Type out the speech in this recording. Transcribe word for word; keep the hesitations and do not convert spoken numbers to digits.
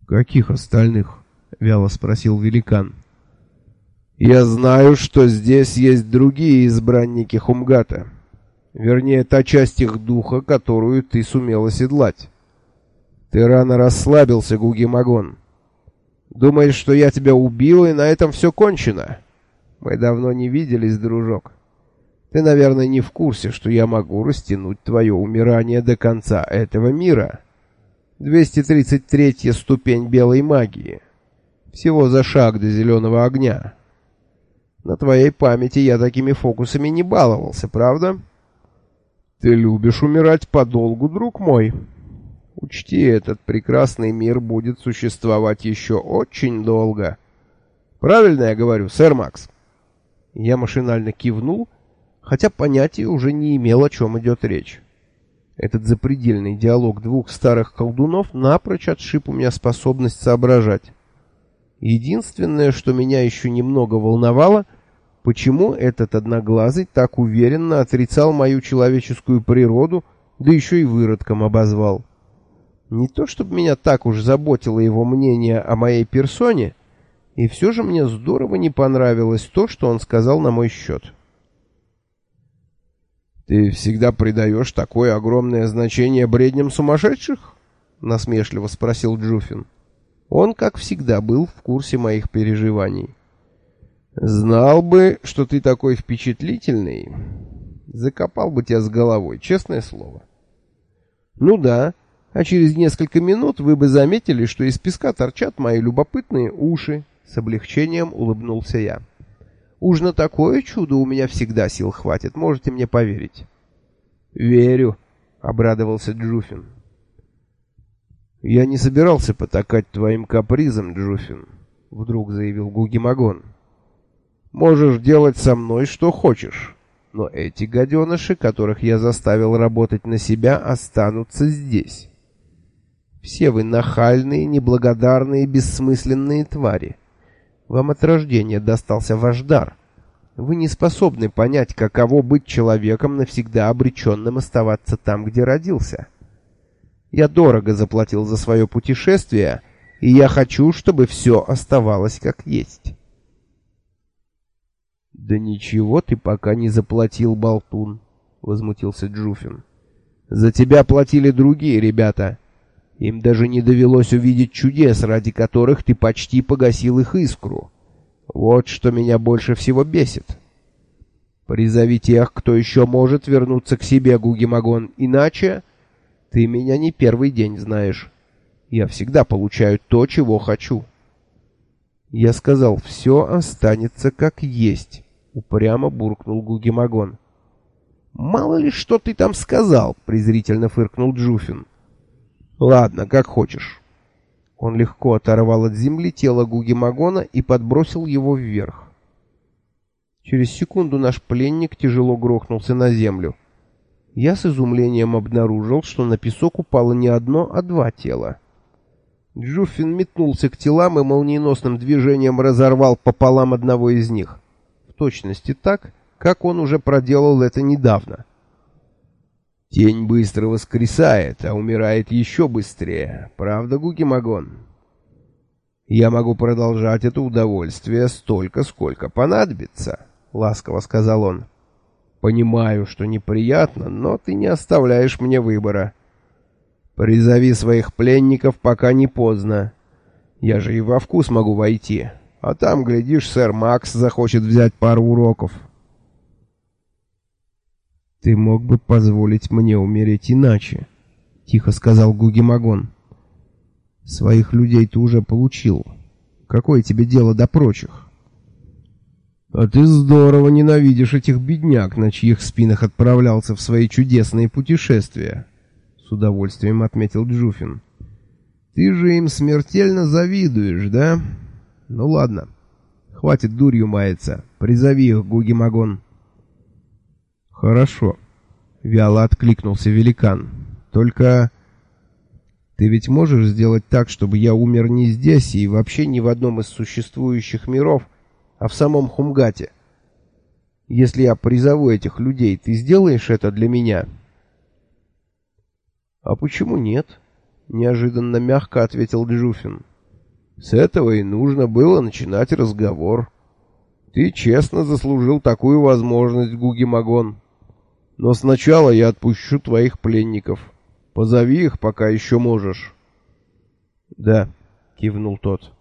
«Каких остальных?» — вяло спросил великан. «Я знаю, что здесь есть другие избранники Хумгата. Вернее, та часть их духа, которую ты сумел оседлать. Ты рано расслабился, Гуги-Магон. Думаешь, что я тебя убил, и на этом все кончено? Мы давно не виделись, дружок. Ты, наверное, не в курсе, что я могу растянуть твое умирание до конца этого мира. двести тридцать третья ступень белой магии. Всего за шаг до зеленого огня. На твоей памяти я такими фокусами не баловался, правда? Ты любишь умирать подолгу, друг мой. Учти, этот прекрасный мир будет существовать еще очень долго. Правильно я говорю, сэр Макс?» Я машинально кивнул, хотя понятия уже не имел, о чем идет речь. Этот запредельный диалог двух старых колдунов напрочь отшиб у меня способность соображать. Единственное, что меня еще немного волновало, почему этот одноглазый так уверенно отрицал мою человеческую природу, да еще и выродком обозвал. Не то чтобы меня так уж заботило его мнение о моей персоне, и все же мне здорово не понравилось то, что он сказал на мой счет. «Ты всегда придаешь такое огромное значение бредням сумасшедших?» — насмешливо спросил Джуфин. Он, как всегда, был в курсе моих переживаний. «Знал бы, что ты такой впечатлительный, закопал бы тебя с головой, честное слово». «Ну да, а через несколько минут вы бы заметили, что из песка торчат мои любопытные уши», — с облегчением улыбнулся я. «Уж на такое чудо у меня всегда сил хватит, можете мне поверить». «Верю», — обрадовался Джуфин. «Я не собирался потакать твоим капризам, Джуфин», — вдруг заявил Гуги-Магон. «Можешь делать со мной что хочешь, но эти гаденыши, которых я заставил работать на себя, останутся здесь. Все вы нахальные, неблагодарные, бессмысленные твари. Вам от рождения достался ваш дар. Вы не способны понять, каково быть человеком, навсегда обреченным оставаться там, где родился. Я дорого заплатил за свое путешествие, и я хочу, чтобы все оставалось как есть». «Да ничего ты пока не заплатил, болтун», — возмутился Джуфин. «За тебя платили другие ребята. Им даже не довелось увидеть чудес, ради которых ты почти погасил их искру. Вот что меня больше всего бесит. Призови тех, кто еще может вернуться к себе, Гуги-Магон, иначе ты меня не первый день знаешь. Я всегда получаю то, чего хочу». Я сказал, все останется как есть, упрямо буркнул Гуги-Магон. «Мало ли, что ты там сказал», — презрительно фыркнул Джуфин. «Ладно, как хочешь». Он легко оторвал от земли тело Гуги-Магона и подбросил его вверх. Через секунду наш пленник тяжело грохнулся на землю. Я с изумлением обнаружил, что на песок упало не одно, а два тела. Джуфин метнулся к телам и молниеносным движением разорвал пополам одного из них. В точности так, как он уже проделал это недавно. «Тень быстро воскресает, а умирает еще быстрее. Правда, Гуги-Магон? Я могу продолжать это удовольствие столько, сколько понадобится», — ласково сказал он. «Понимаю, что неприятно, но ты не оставляешь мне выбора. Призови своих пленников, пока не поздно. Я же и во вкус могу войти, а там, глядишь, сэр Макс захочет взять пару уроков». «Ты мог бы позволить мне умереть иначе», — тихо сказал Гуги-Магон. «Своих людей ты уже получил. Какое тебе дело до прочих?» «А ты здорово ненавидишь этих бедняк, на чьих спинах отправлялся в свои чудесные путешествия», — с удовольствием отметил Джуфин. «Ты же им смертельно завидуешь, да? Ну ладно, хватит дурью маяться. Призови их, Гуги-Магон». «Хорошо», — вяло откликнулся великан. «Только ты ведь можешь сделать так, чтобы я умер не здесь и вообще не в одном из существующих миров, а в самом Хумгате? Если я призову этих людей, ты сделаешь это для меня?» «А почему нет?» — неожиданно мягко ответил Джуфин. С этого и нужно было начинать разговор. Ты честно заслужил такую возможность, Гуги-Магон. Но сначала я отпущу твоих пленников. Позови их, пока еще можешь. — Да, — кивнул тот.